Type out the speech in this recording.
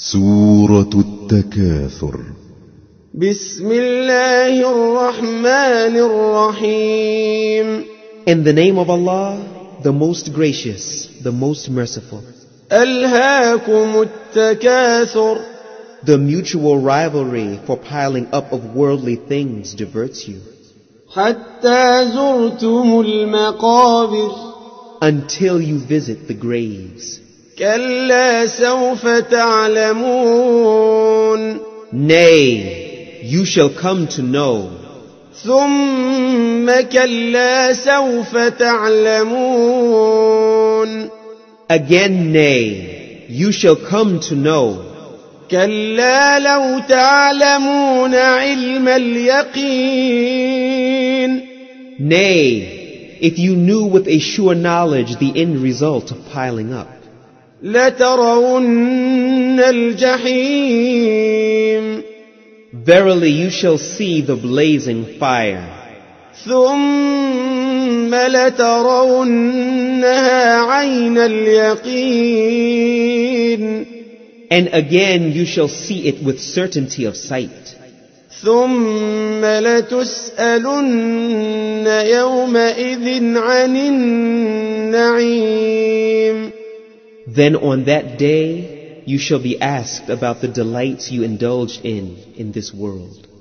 سورة التكاثر. بسم الله الرحمن الرحيم. In the name of Allah, the most gracious, the most merciful. ألهاكم التكاثر. The mutual rivalry for piling up of worldly things diverts you. حتى زرتم المقابر. Until you visit the graves. كلا سوف تعلمون. Nay, you shall come to know. ثم كلا سوف تعلمون. Again, nay, you shall come to know. كلا لو تعلمون علم اليقين. Nay, if you knew with a sure knowledge the end result of piling up. لترون الجحيم. Verily you shall see the blazing fire. ثم لترونها عين اليقين. And again you shall see it with certainty of sight. ثم لتسألن يومئذ عن النعيم. Then on that day you shall be asked about the delights you indulged in this world.